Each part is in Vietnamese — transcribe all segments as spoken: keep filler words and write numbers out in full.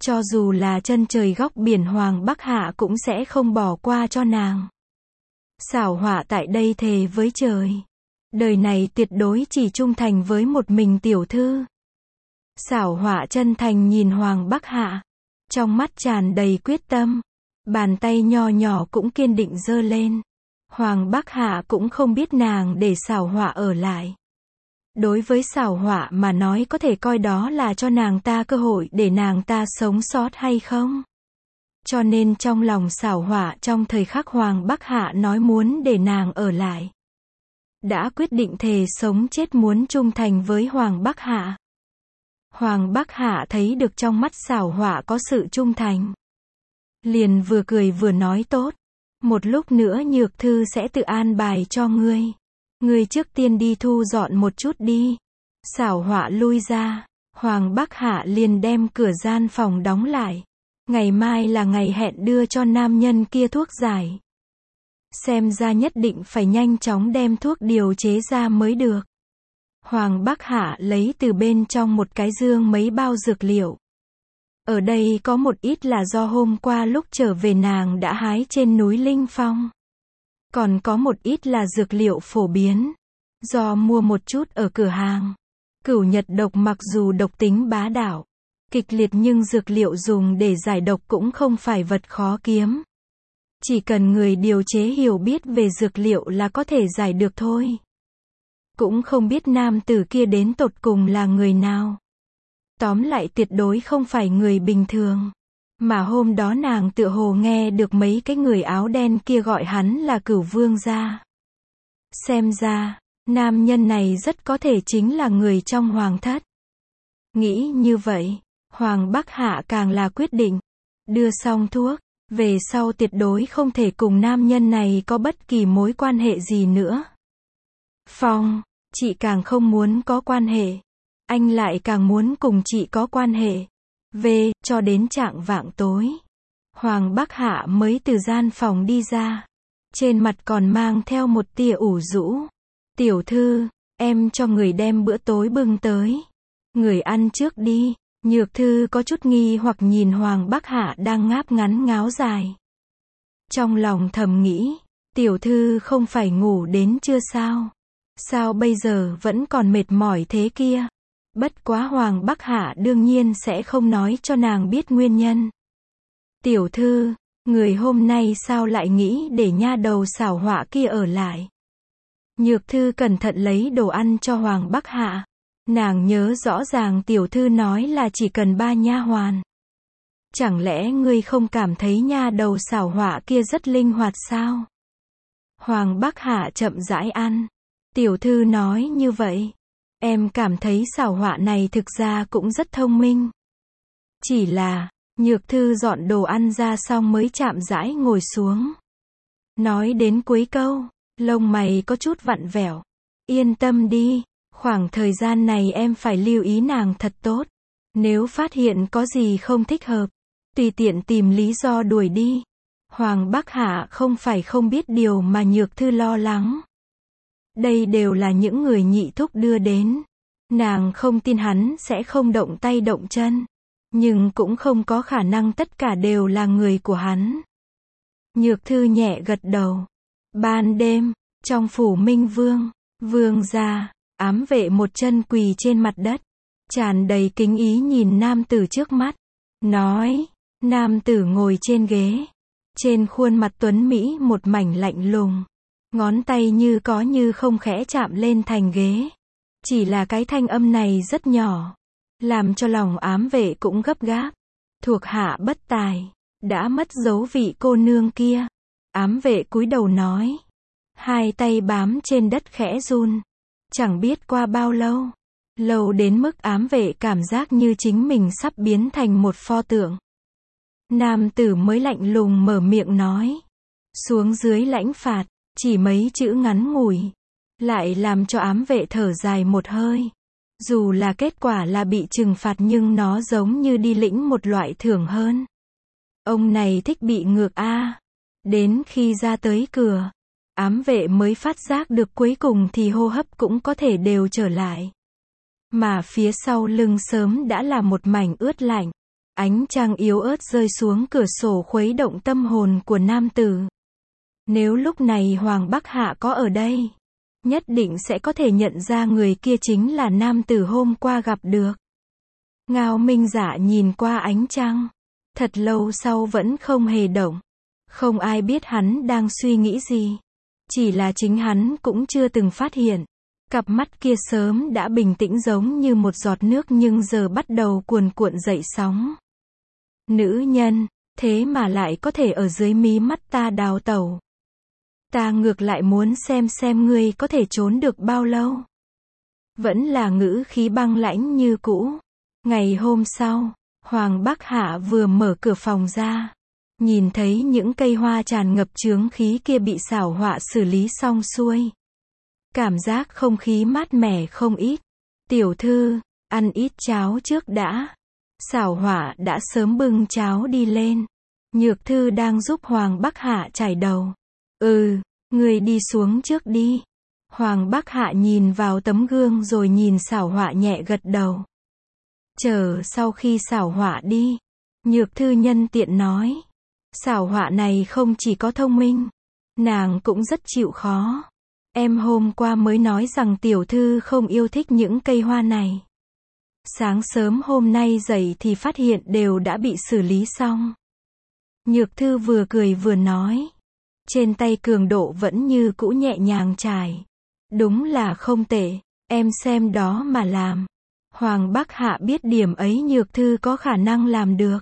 Cho dù là chân trời góc biển Hoàng Bắc Hạ cũng sẽ không bỏ qua cho nàng. Xảo Họa tại đây thề với trời. Đời này tuyệt đối chỉ trung thành với một mình tiểu thư. Xảo Họa chân thành nhìn Hoàng Bắc Hạ. Trong mắt tràn đầy quyết tâm. Bàn tay nho nhỏ cũng kiên định giơ lên. Hoàng Bắc Hạ cũng không biết nàng để Xảo Họa ở lại. Đối với Xảo Họa mà nói có thể coi đó là cho nàng ta cơ hội để nàng ta sống sót hay không. Cho nên trong lòng Xảo Họa trong thời khắc Hoàng Bắc Hạ nói muốn để nàng ở lại. Đã quyết định thề sống chết muốn trung thành với Hoàng Bắc Hạ. Hoàng Bắc Hạ thấy được trong mắt Xảo Họa có sự trung thành. Liền vừa cười vừa nói tốt. Một lúc nữa Nhược Thư sẽ tự an bài cho ngươi. Ngươi trước tiên đi thu dọn một chút đi. Xảo Họa lui ra. Hoàng Bắc Hạ liền đem cửa gian phòng đóng lại. Ngày mai là ngày hẹn đưa cho nam nhân kia thuốc giải. Xem ra nhất định phải nhanh chóng đem thuốc điều chế ra mới được. Hoàng Bắc Hạ lấy từ bên trong một cái dương mấy bao dược liệu. Ở đây có một ít là do hôm qua lúc trở về nàng đã hái trên núi Linh Phong. Còn có một ít là dược liệu phổ biến. Do mua một chút ở cửa hàng. Cửu Nhật độc mặc dù độc tính bá đạo, kịch liệt nhưng dược liệu dùng để giải độc cũng không phải vật khó kiếm. Chỉ cần người điều chế hiểu biết về dược liệu là có thể giải được thôi. Cũng không biết nam tử kia đến tột cùng là người nào. Tóm lại tuyệt đối không phải người bình thường. Mà hôm đó nàng tựa hồ nghe được mấy cái người áo đen kia gọi hắn là Cửu Vương gia. Xem ra, nam nhân này rất có thể chính là người trong hoàng thất. Nghĩ như vậy, Hoàng Bắc Hạ càng là quyết định. Đưa xong thuốc, về sau tuyệt đối không thể cùng nam nhân này có bất kỳ mối quan hệ gì nữa. Phong, chị càng không muốn có quan hệ. Anh lại càng muốn cùng chị có quan hệ. Về, cho đến chạng vạng tối. Hoàng Bắc Hạ mới từ gian phòng đi ra. Trên mặt còn mang theo một tia ủ rũ. Tiểu thư, em cho người đem bữa tối bưng tới. Người ăn trước đi. Nhược Thư có chút nghi hoặc nhìn Hoàng Bắc Hạ đang ngáp ngắn ngáo dài. Trong lòng thầm nghĩ, tiểu thư không phải ngủ đến chưa sao? Sao bây giờ vẫn còn mệt mỏi thế kia? Bất quá Hoàng Bắc Hạ đương nhiên sẽ không nói cho nàng biết nguyên nhân. Tiểu thư, người hôm nay sao lại nghĩ để nha đầu Xảo Họa kia ở lại? Nhược Thư cẩn thận lấy đồ ăn cho Hoàng Bắc Hạ. Nàng nhớ rõ ràng tiểu thư nói là chỉ cần ba nha hoàn. Chẳng lẽ ngươi không cảm thấy nha đầu Xảo Họa kia rất linh hoạt sao? Hoàng Bắc Hạ chậm rãi ăn. Tiểu thư nói như vậy. Em cảm thấy Xảo Họa này thực ra cũng rất thông minh. Chỉ là, Nhược Thư dọn đồ ăn ra xong mới chạm rãi ngồi xuống. Nói đến cuối câu, lông mày có chút vặn vẹo. Yên tâm đi. Khoảng thời gian này em phải lưu ý nàng thật tốt. Nếu phát hiện có gì không thích hợp, tùy tiện tìm lý do đuổi đi. Hoàng Bắc Hạ không phải không biết điều mà Nhược Thư lo lắng. Đây đều là những người nhị thúc đưa đến. Nàng không tin hắn sẽ không động tay động chân. Nhưng cũng không có khả năng tất cả đều là người của hắn. Nhược Thư nhẹ gật đầu. Ban đêm, trong phủ Minh Vương, vương gia, ám vệ một chân quỳ trên mặt đất, tràn đầy kính ý nhìn nam tử trước mắt. Nói, nam tử ngồi trên ghế. Trên khuôn mặt tuấn Mỹ một mảnh lạnh lùng. Ngón tay như có như không khẽ chạm lên thành ghế. Chỉ là cái thanh âm này rất nhỏ. Làm cho lòng ám vệ cũng gấp gáp. Thuộc hạ bất tài. Đã mất dấu vị cô nương kia. Ám vệ cúi đầu nói. Hai tay bám trên đất khẽ run. Chẳng biết qua bao lâu. Lâu đến mức ám vệ cảm giác như chính mình sắp biến thành một pho tượng. Nam tử mới lạnh lùng mở miệng nói. Xuống dưới lãnh phạt. Chỉ mấy chữ ngắn ngủi. Lại làm cho ám vệ thở dài một hơi. Dù là kết quả là bị trừng phạt nhưng nó giống như đi lĩnh một loại thưởng hơn. Ông này thích bị ngược a. Đến khi ra tới cửa, ám vệ mới phát giác được cuối cùng thì hô hấp cũng có thể đều trở lại. Mà phía sau lưng sớm đã là một mảnh ướt lạnh. Ánh trăng yếu ớt rơi xuống cửa sổ khuấy động tâm hồn của nam tử. Nếu lúc này Hoàng Bắc Hạ có ở đây, nhất định sẽ có thể nhận ra người kia chính là nam tử hôm qua gặp được. Ngao Minh Dạ nhìn qua ánh trăng, thật lâu sau vẫn không hề động. Không ai biết hắn đang suy nghĩ gì. Chỉ là chính hắn cũng chưa từng phát hiện. Cặp mắt kia sớm đã bình tĩnh giống như một giọt nước nhưng giờ bắt đầu cuồn cuộn dậy sóng. Nữ nhân, thế mà lại có thể ở dưới mí mắt ta đào tẩu. Ta ngược lại muốn xem xem ngươi có thể trốn được bao lâu. Vẫn là ngữ khí băng lãnh như cũ. Ngày hôm sau, Hoàng Bắc Hạ vừa mở cửa phòng ra. Nhìn thấy những cây hoa tràn ngập chướng khí kia bị xảo họa xử lý xong xuôi. Cảm giác không khí mát mẻ không ít. Tiểu thư, ăn ít cháo trước đã. Xảo họa đã sớm bưng cháo đi lên. Nhược thư đang giúp Hoàng Bắc Hạ chải đầu. Ừ, người đi xuống trước đi. Hoàng Bắc Hạ nhìn vào tấm gương rồi nhìn xảo họa nhẹ gật đầu. Chờ sau khi xảo họa đi, Nhược thư nhân tiện nói. Xảo họa này không chỉ có thông minh, nàng cũng rất chịu khó. Em hôm qua mới nói rằng tiểu thư không yêu thích những cây hoa này. Sáng sớm hôm nay dậy thì phát hiện đều đã bị xử lý xong. Nhược thư vừa cười vừa nói. Trên tay cường độ vẫn như cũ nhẹ nhàng trải. Đúng là không tệ, em xem đó mà làm. Hoàng Bắc Hạ biết điểm ấy Nhược thư có khả năng làm được.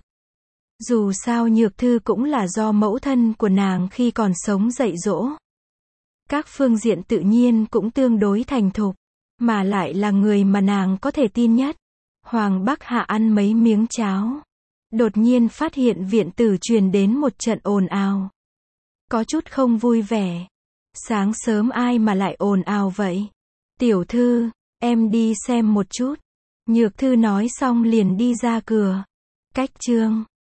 Dù sao Nhược thư cũng là do mẫu thân của nàng khi còn sống dạy dỗ. Các phương diện tự nhiên cũng tương đối thành thục, mà lại là người mà nàng có thể tin nhất. Hoàng Bắc Hạ ăn mấy miếng cháo. Đột nhiên phát hiện viện tử truyền đến một trận ồn ào. Có chút không vui vẻ. Sáng sớm ai mà lại ồn ào vậy? Tiểu thư, em đi xem một chút. Nhược thư nói xong liền đi ra cửa. Cách chương